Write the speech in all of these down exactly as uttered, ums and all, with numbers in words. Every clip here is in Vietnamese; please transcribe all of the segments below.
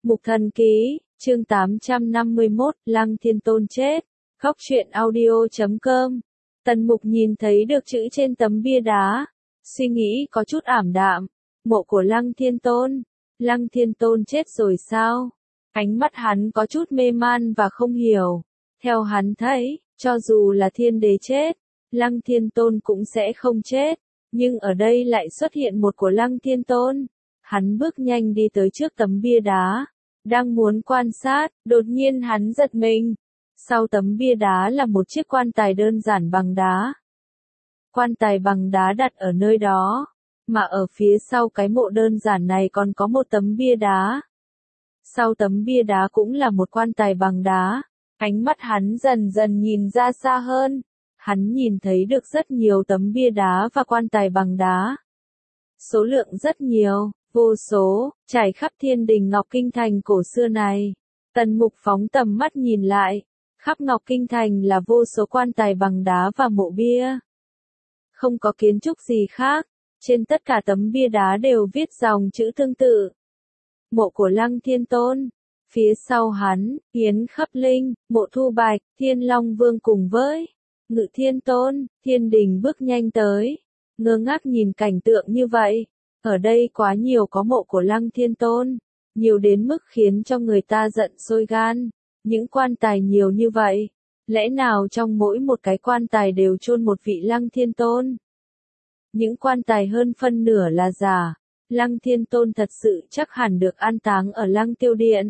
Mục Thần Ký, chương tám trăm năm mươi mốt, Lăng Thiên Tôn chết. Khóc truyện audio chấm com. Tần Mục nhìn thấy được chữ trên tấm bia đá, suy nghĩ có chút ảm đạm. Mộ của Lăng Thiên Tôn. Lăng Thiên Tôn chết rồi sao? Ánh mắt hắn có chút mê man và không hiểu. Theo hắn thấy, cho dù là thiên đế chết, Lăng Thiên Tôn cũng sẽ không chết. Nhưng ở đây lại xuất hiện một của Lăng Thiên Tôn. Hắn bước nhanh đi tới trước tấm bia đá, đang muốn quan sát, đột nhiên hắn giật mình. Sau tấm bia đá là một chiếc quan tài đơn giản bằng đá. Quan tài bằng đá đặt ở nơi đó, mà ở phía sau cái mộ đơn giản này còn có một tấm bia đá. Sau tấm bia đá cũng là một quan tài bằng đá. Ánh mắt hắn dần dần nhìn ra xa hơn. Hắn nhìn thấy được rất nhiều tấm bia đá và quan tài bằng đá. Số lượng rất nhiều, vô số, trải khắp thiên đình Ngọc Kinh Thành cổ xưa này. Tần Mục phóng tầm mắt nhìn lại, khắp Ngọc Kinh Thành là vô số quan tài bằng đá và mộ bia. Không có kiến trúc gì khác, trên tất cả tấm bia đá đều viết dòng chữ tương tự. Mộ của Lăng Thiên Tôn. Phía sau hắn, Yến Khắp Linh, Mộ Thu Bạch, Thiên Long Vương cùng với Ngự Thiên Tôn, thiên đình bước nhanh tới. Ngơ ngác nhìn cảnh tượng như vậy. Ở đây quá nhiều có mộ của Lăng Thiên Tôn, nhiều đến mức khiến cho người ta giận sôi gan. Những quan tài nhiều như vậy, lẽ nào trong mỗi một cái quan tài đều chôn một vị Lăng Thiên Tôn? Những quan tài hơn phân nửa là giả, Lăng Thiên Tôn thật sự chắc hẳn được an táng ở Lăng Tiêu Điện.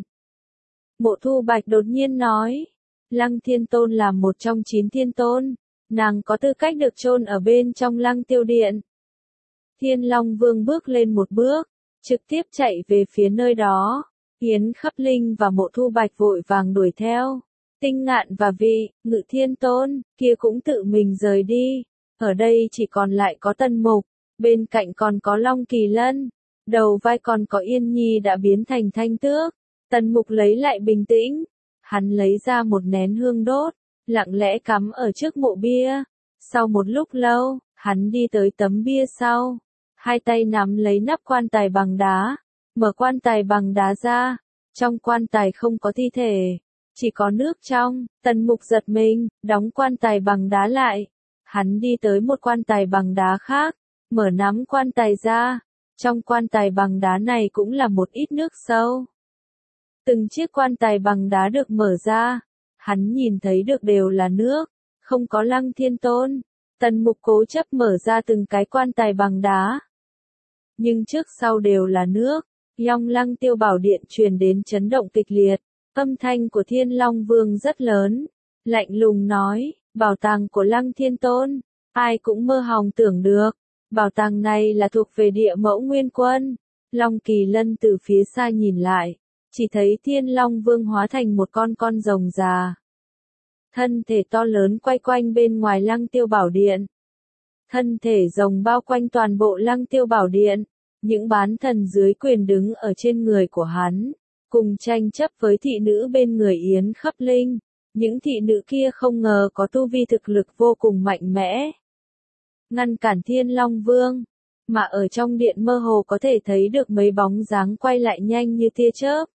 Mộ Thu Bạch đột nhiên nói, Lăng Thiên Tôn là một trong chín thiên tôn, nàng có tư cách được chôn ở bên trong Lăng Tiêu Điện. Thiên Long Vương bước lên một bước, trực tiếp chạy về phía nơi đó. Yến Khắp Linh và Mộ Thu Bạch vội vàng đuổi theo. Tinh Ngạn và vị Ngự Thiên Tôn kia cũng tự mình rời đi. Ở đây chỉ còn lại có Tần Mục, bên cạnh còn có Long Kỳ Lân, đầu vai còn có Yên Nhi đã biến thành thanh tước. Tần Mục lấy lại bình tĩnh, hắn lấy ra một nén hương đốt, lặng lẽ cắm ở trước mộ bia. Sau một lúc lâu, hắn đi tới tấm bia sau, hai tay nắm lấy nắp quan tài bằng đá, mở quan tài bằng đá ra. Trong quan tài không có thi thể, chỉ có nước trong. Tần Mục giật mình, đóng quan tài bằng đá lại. Hắn đi tới một quan tài bằng đá khác, mở nắm quan tài ra. Trong quan tài bằng đá này cũng là một ít nước sâu. Từng chiếc quan tài bằng đá được mở ra, hắn nhìn thấy được đều là nước, không có Lăng Thiên Tôn. Tần Mục cố chấp mở ra từng cái quan tài bằng đá, nhưng trước sau đều là nước. Long Lăng Tiêu Bảo Điện truyền đến chấn động kịch liệt, âm thanh của Thiên Long Vương rất lớn, lạnh lùng nói, bảo tàng của Lăng Thiên Tôn, ai cũng mơ hòng tưởng được, bảo tàng này là thuộc về Địa Mẫu Nguyên Quân. Long Kỳ Lân từ phía xa nhìn lại, chỉ thấy Thiên Long Vương hóa thành một con con rồng già. Thân thể to lớn quay quanh bên ngoài Lăng Tiêu Bảo Điện. Thân thể rồng bao quanh toàn bộ Lăng Tiêu Bảo Điện. Những bán thần dưới quyền đứng ở trên người của hắn, cùng tranh chấp với thị nữ bên người Yến Khắp Linh. Những thị nữ kia không ngờ có tu vi thực lực vô cùng mạnh mẽ, ngăn cản Thiên Long Vương, mà ở trong điện mơ hồ có thể thấy được mấy bóng dáng quay lại nhanh như tia chớp.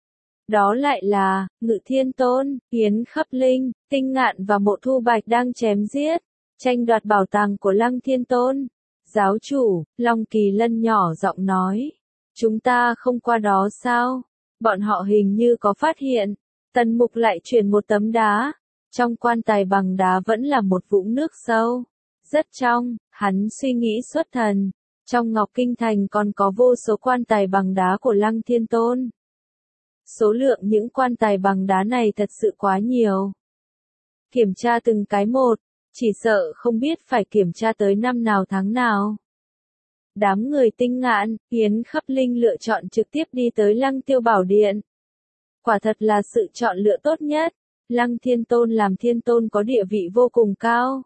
Đó lại là Ngự Thiên Tôn, Yến Khắp Linh, Tinh Ngạn và Mộ Thu Bạch đang chém giết, tranh đoạt bảo tàng của Lăng Thiên Tôn. Giáo chủ, Long Kỳ Lân nhỏ giọng nói, chúng ta không qua đó sao? Bọn họ hình như có phát hiện. Tần Mục lại chuyển một tấm đá, trong quan tài bằng đá vẫn là một vũng nước sâu, rất trong. Hắn suy nghĩ xuất thần, trong Ngọc Kinh Thành còn có vô số quan tài bằng đá của Lăng Thiên Tôn. Số lượng những quan tài bằng đá này thật sự quá nhiều. Kiểm tra từng cái một, chỉ sợ không biết phải kiểm tra tới năm nào tháng nào. Đám người Tinh Ngạn, Yến Khắp Linh lựa chọn trực tiếp đi tới Lăng Tiêu Bảo Điện. Quả thật là sự chọn lựa tốt nhất. Lăng Thiên Tôn làm thiên tôn có địa vị vô cùng cao.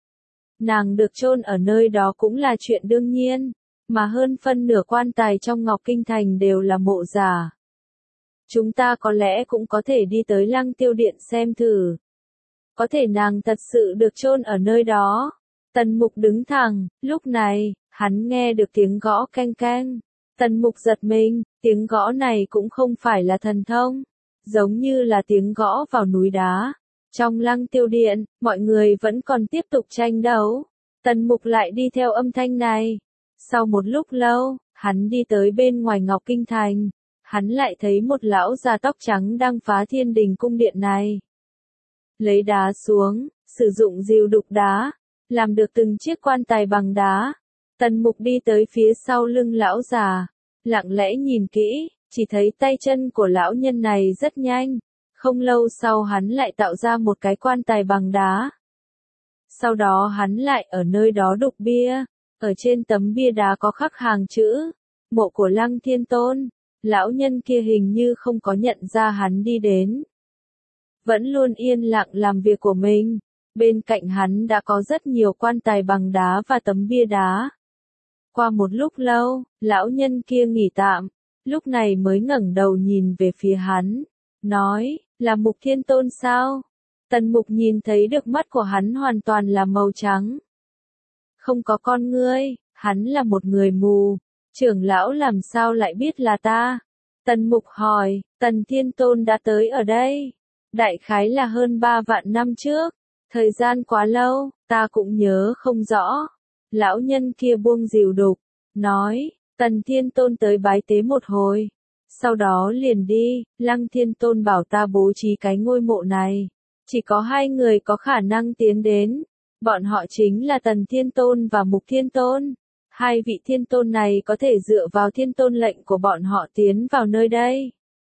Nàng được chôn ở nơi đó cũng là chuyện đương nhiên, mà hơn phân nửa quan tài trong Ngọc Kinh Thành đều là mộ giả. Chúng ta có lẽ cũng có thể đi tới Lăng Tiêu Điện xem thử. Có thể nàng thật sự được chôn ở nơi đó. Tần Mục đứng thẳng, lúc này, hắn nghe được tiếng gõ keng keng. Tần Mục giật mình, Tiếng gõ này cũng không phải là thần thông, giống như là tiếng gõ vào núi đá. Trong Lăng Tiêu Điện, mọi người vẫn còn tiếp tục tranh đấu. Tần Mục lại đi theo âm thanh này. Sau một lúc lâu, hắn đi tới bên ngoài Ngọc Kinh Thành. Hắn lại thấy một lão già tóc trắng đang phá Thiên Đình cung điện này. Lấy đá xuống, sử dụng rìu đục đá, làm được từng chiếc quan tài bằng đá. Tần Mục đi tới phía sau lưng lão già, lặng lẽ nhìn kỹ, chỉ thấy tay chân của lão nhân này rất nhanh. Không lâu sau hắn lại tạo ra một cái quan tài bằng đá. Sau đó hắn lại ở nơi đó đục bia. Ở trên tấm bia đá có khắc hàng chữ, mộ của Lăng Thiên Tôn. Lão nhân kia hình như không có nhận ra hắn đi đến. Vẫn luôn yên lặng làm việc của mình. Bên cạnh hắn đã có rất nhiều quan tài bằng đá và tấm bia đá. Qua một lúc lâu, lão nhân kia nghỉ tạm, lúc này mới ngẩng đầu nhìn về phía hắn, nói, là Mục Thiên Tôn sao? Tần Mục nhìn thấy được mắt của hắn hoàn toàn là màu trắng. Không có con ngươi, hắn là một người mù, trưởng lão làm sao lại biết là ta? Tần Mục hỏi, Tần Thiên Tôn đã tới ở đây. Đại khái là hơn ba vạn năm trước, thời gian quá lâu, ta cũng nhớ không rõ. Lão nhân kia buông rìu đục, nói, Tần Thiên Tôn tới bái tế một hồi. Sau đó liền đi, Lăng Thiên Tôn bảo ta bố trí cái ngôi mộ này. Chỉ có hai người có khả năng tiến đến. Bọn họ chính là Tần Thiên Tôn và Mục Thiên Tôn. Hai vị Thiên Tôn này có thể dựa vào Thiên Tôn lệnh của bọn họ tiến vào nơi đây.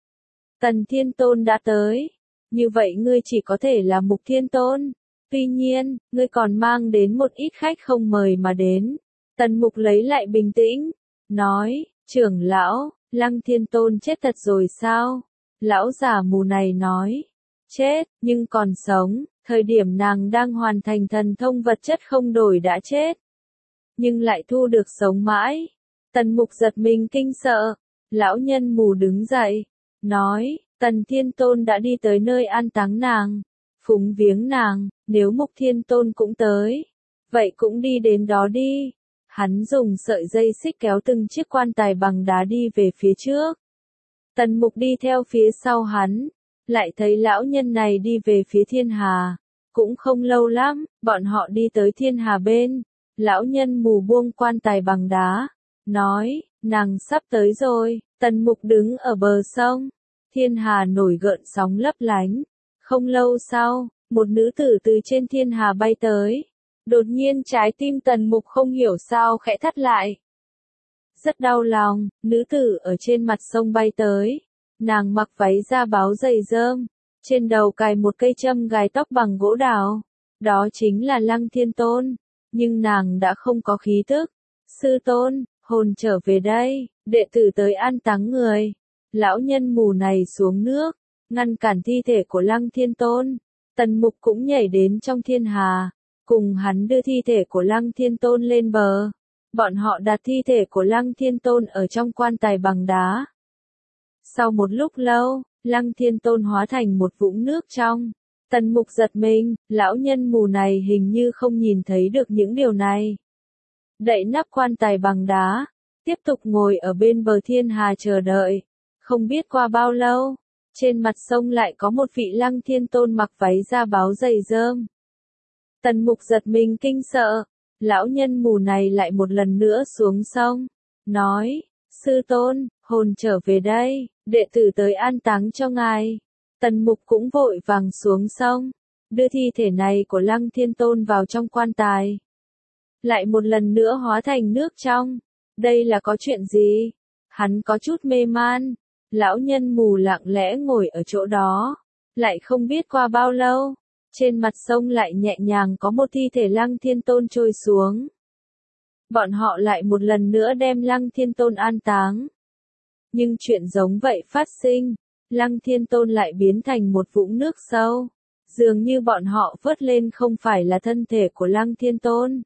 Tần Thiên Tôn đã tới. Như vậy ngươi chỉ có thể là Mục Thiên Tôn. Tuy nhiên, ngươi còn mang đến một ít khách không mời mà đến. Tần Mục lấy lại bình tĩnh. Nói, trưởng lão, Lăng Thiên Tôn chết thật rồi sao? Lão già mù này nói, chết, nhưng còn sống, thời điểm nàng đang hoàn thành thần thông vật chất không đổi đã chết. Nhưng lại thu được sống mãi. Tần Mục giật mình kinh sợ. Lão nhân mù đứng dậy, nói, Tần Thiên Tôn đã đi tới nơi an táng nàng, phúng viếng nàng, nếu Mục Thiên Tôn cũng tới, vậy cũng đi đến đó đi. Hắn dùng sợi dây xích kéo từng chiếc quan tài bằng đá đi về phía trước. Tần Mục đi theo phía sau hắn, lại thấy lão nhân này đi về phía Thiên Hà. Cũng không lâu lắm, bọn họ đi tới Thiên Hà bên. Lão nhân mù buông quan tài bằng đá, nói, nàng sắp tới rồi. Tần Mục đứng ở bờ sông, Thiên Hà nổi gợn sóng lấp lánh. Không lâu sau, một nữ tử từ trên Thiên Hà bay tới. Đột nhiên trái tim Tần Mục không hiểu sao khẽ thắt lại. Rất đau lòng, nữ tử ở trên mặt sông bay tới. Nàng mặc váy da báo dày rơm, trên đầu cài một cây châm gài tóc bằng gỗ đào. Đó chính là Lăng Thiên Tôn, nhưng nàng đã không có khí tức. Sư tôn, hồn trở về đây, đệ tử tới an táng người. Lão nhân mù này xuống nước, ngăn cản thi thể của Lăng Thiên Tôn. Tần Mục cũng nhảy đến trong Thiên Hà, cùng hắn đưa thi thể của Lăng Thiên Tôn lên bờ. Bọn họ đặt thi thể của Lăng Thiên Tôn ở trong quan tài bằng đá. Sau một lúc lâu, Lăng Thiên Tôn hóa thành một vũng nước trong. Tần Mục giật mình, lão nhân mù này hình như không nhìn thấy được những điều này. Đậy nắp quan tài bằng đá, tiếp tục ngồi ở bên bờ Thiên Hà chờ đợi. Không biết qua bao lâu, trên mặt sông lại có một vị Lăng Thiên Tôn mặc váy da báo dày rơm. Tần Mục giật mình kinh sợ, lão nhân mù này lại một lần nữa xuống sông, nói, sư tôn, hồn trở về đây, đệ tử tới an táng cho ngài. Tần Mục cũng vội vàng xuống sông, đưa thi thể này của Lăng Thiên Tôn vào trong quan tài. Lại một lần nữa hóa thành nước trong. Đây là có chuyện gì? Hắn có chút mê man. Lão nhân mù lặng lẽ ngồi ở chỗ đó. Lại không biết qua bao lâu, trên mặt sông lại nhẹ nhàng có một thi thể Lăng Thiên Tôn trôi xuống. Bọn họ lại một lần nữa đem Lăng Thiên Tôn an táng. Nhưng chuyện giống vậy phát sinh. Lăng Thiên Tôn lại biến thành một vũng nước sâu. Dường như bọn họ vớt lên không phải là thân thể của Lăng Thiên Tôn,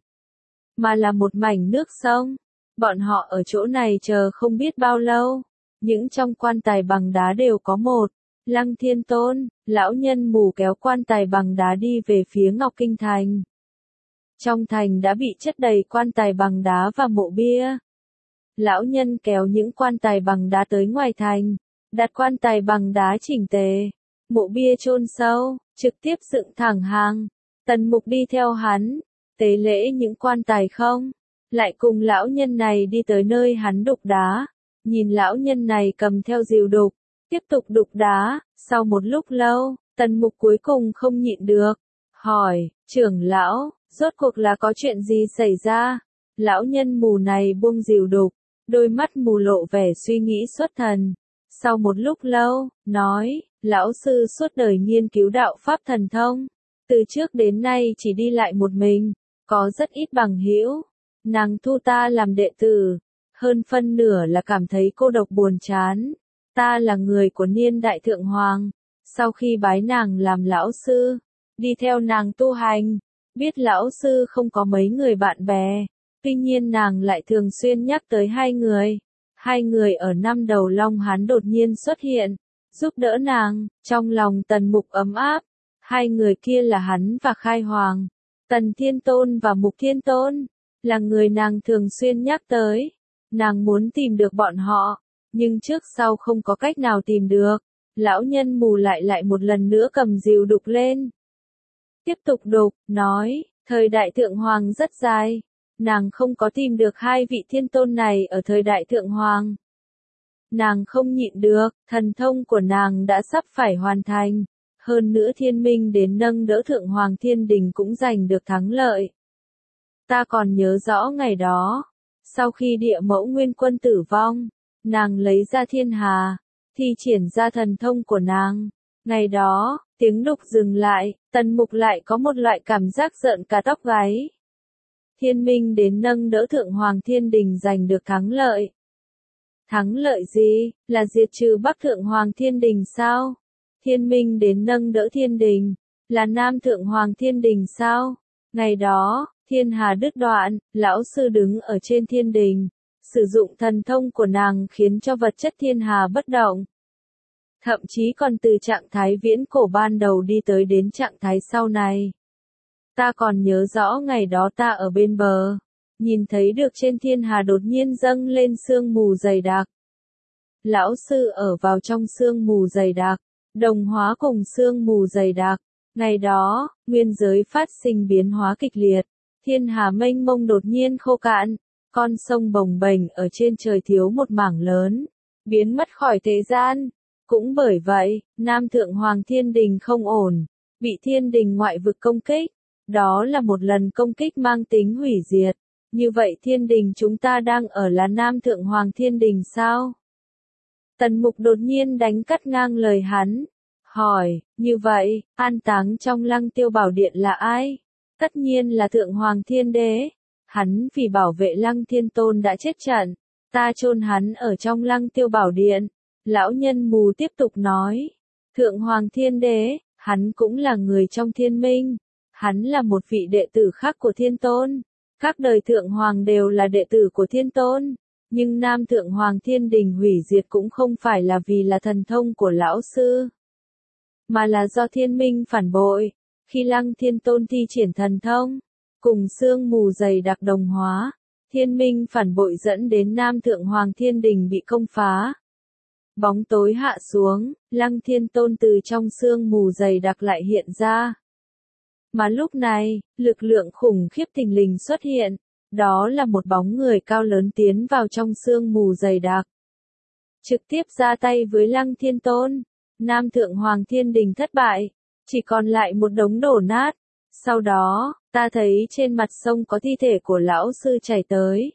mà là một mảnh nước sông. Bọn họ ở chỗ này chờ không biết bao lâu. Những trong quan tài bằng đá đều có một Lăng Thiên Tôn. Lão nhân mù kéo quan tài bằng đá đi về phía Ngọc Kinh Thành. Trong thành đã bị chất đầy quan tài bằng đá và mộ bia. Lão nhân kéo những quan tài bằng đá tới ngoài thành, đặt quan tài bằng đá chỉnh tề, mộ bia chôn sâu, trực tiếp dựng thẳng hàng. Tần Mục đi theo hắn, tế lễ những quan tài không, lại cùng lão nhân này đi tới nơi hắn đục đá, nhìn lão nhân này cầm theo rìu đục, tiếp tục đục đá. Sau một lúc lâu, Tần Mục cuối cùng không nhịn được, hỏi, trưởng lão, rốt cuộc là có chuyện gì xảy ra? Lão nhân mù này buông rìu đục, đôi mắt mù lộ vẻ suy nghĩ xuất thần. Sau một lúc lâu, nói, lão sư suốt đời nghiên cứu đạo pháp thần thông, từ trước đến nay chỉ đi lại một mình, có rất ít bằng hữu. Nàng thu ta làm đệ tử, hơn phân nửa là cảm thấy cô độc buồn chán. Ta là người của niên đại thượng hoàng, sau khi bái nàng làm lão sư, đi theo nàng tu hành, biết lão sư không có mấy người bạn bè, tuy nhiên nàng lại thường xuyên nhắc tới hai người. Hai người ở năm đầu Long Hán đột nhiên xuất hiện, giúp đỡ nàng, trong lòng Tần Mục ấm áp. Hai người kia là hắn và Khai Hoàng, Tần Thiên Tôn và Mục Thiên Tôn, là người nàng thường xuyên nhắc tới. Nàng muốn tìm được bọn họ, nhưng trước sau không có cách nào tìm được. Lão nhân mù lại lại một lần nữa cầm rìu đục lên. Tiếp tục đục, nói, thời đại thượng hoàng rất dài. Nàng không có tìm được hai vị thiên tôn này ở thời đại thượng hoàng. Nàng không nhịn được, thần thông của nàng đã sắp phải hoàn thành. Hơn nữa thiên minh đến nâng đỡ thượng hoàng thiên đình cũng giành được thắng lợi. Ta còn nhớ rõ ngày đó, sau khi địa mẫu nguyên quân tử vong, nàng lấy ra thiên hà, thi triển ra thần thông của nàng. Ngày đó, tiếng đục dừng lại, Tần Mục lại có một loại cảm giác rợn cả tóc gáy. Thiên minh đến nâng đỡ thượng hoàng thiên đình giành được thắng lợi. Thắng lợi gì? Là diệt trừ Bắc thượng hoàng thiên đình sao? Thiên minh đến nâng đỡ thiên đình, là Nam thượng hoàng thiên đình sao? Ngày đó, thiên hà đứt đoạn, lão sư đứng ở trên thiên đình, sử dụng thần thông của nàng khiến cho vật chất thiên hà bất động. Thậm chí còn từ trạng thái viễn cổ ban đầu đi tới đến trạng thái sau này. Ta còn nhớ rõ ngày đó ta ở bên bờ, nhìn thấy được trên thiên hà đột nhiên dâng lên sương mù dày đặc. Lão sư ở vào trong sương mù dày đặc, đồng hóa cùng sương mù dày đặc. Ngày đó, nguyên giới phát sinh biến hóa kịch liệt, thiên hà mênh mông đột nhiên khô cạn, con sông bồng bềnh ở trên trời thiếu một mảng lớn, biến mất khỏi thế gian. Cũng bởi vậy, Nam thượng hoàng thiên đình không ổn, bị thiên đình ngoại vực công kích. Đó là một lần công kích mang tính hủy diệt. Như vậy thiên đình chúng ta đang ở là Nam thượng hoàng thiên đình sao? Tần Mục đột nhiên đánh cắt ngang lời hắn. Hỏi, như vậy, an táng trong Lăng Tiêu Bảo Điện là ai? Tất nhiên là thượng hoàng thiên đế. Hắn vì bảo vệ Lăng Thiên Tôn đã chết trận. Ta chôn hắn ở trong Lăng Tiêu Bảo Điện. Lão nhân mù tiếp tục nói. Thượng hoàng thiên đế, hắn cũng là người trong thiên minh. Hắn là một vị đệ tử khác của Thiên Tôn. Các đời Thượng Hoàng đều là đệ tử của Thiên Tôn. Nhưng Nam Thượng Hoàng Thiên Đình hủy diệt cũng không phải là vì là thần thông của Lão Sư, mà là do thiên minh phản bội. Khi Lăng Thiên Tôn thi triển thần thông, cùng sương mù dày đặc đồng hóa, thiên minh phản bội dẫn đến Nam Thượng Hoàng Thiên Đình bị công phá. Bóng tối hạ xuống, Lăng Thiên Tôn từ trong sương mù dày đặc lại hiện ra. Mà lúc này, lực lượng khủng khiếp thình lình xuất hiện, đó là một bóng người cao lớn tiến vào trong sương mù dày đặc. Trực tiếp ra tay với Lăng Thiên Tôn, Nam Thượng Hoàng Thiên Đình thất bại, chỉ còn lại một đống đổ nát. Sau đó, ta thấy trên mặt sông có thi thể của lão sư chảy tới.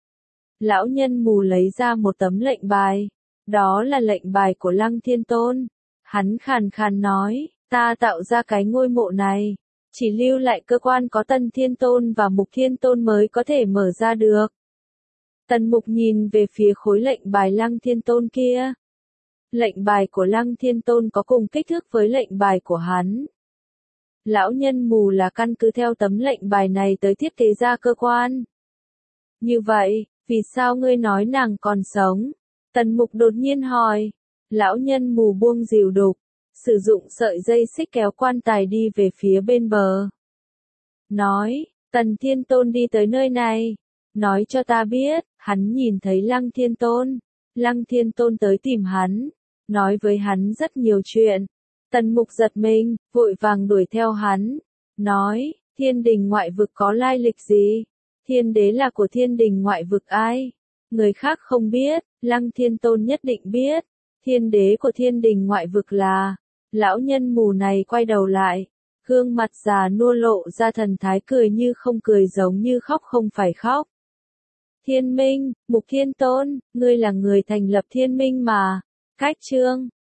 Lão nhân mù lấy ra một tấm lệnh bài, đó là lệnh bài của Lăng Thiên Tôn. Hắn khàn khàn nói, ta tạo ra cái ngôi mộ này, chỉ lưu lại cơ quan có Tần Thiên Tôn và Mục Thiên Tôn mới có thể mở ra được. Tần Mục nhìn về phía khối lệnh bài Lăng Thiên Tôn kia. Lệnh bài của Lăng Thiên Tôn có cùng kích thước với lệnh bài của hắn. Lão nhân mù là căn cứ theo tấm lệnh bài này tới thiết kế ra cơ quan. Như vậy, vì sao ngươi nói nàng còn sống? Tần Mục đột nhiên hỏi. Lão nhân mù buông rìu đục, sử dụng sợi dây xích kéo quan tài đi về phía bên bờ. Nói, Tần Thiên Tôn đi tới nơi này, nói cho ta biết, hắn nhìn thấy Lăng Thiên Tôn. Lăng Thiên Tôn tới tìm hắn, nói với hắn rất nhiều chuyện. Tần Mục giật mình, vội vàng đuổi theo hắn, nói, thiên đình ngoại vực có lai lịch gì? Thiên đế là của thiên đình ngoại vực ai? Người khác không biết, Lăng Thiên Tôn nhất định biết. Thiên đế của thiên đình ngoại vực là... Lão nhân mù này quay đầu lại, gương mặt già nua lộ ra thần thái cười như không cười giống như khóc không phải khóc. Thiên Minh, Mục Thiên Tôn, ngươi là người thành lập Thiên Minh mà. Cách chương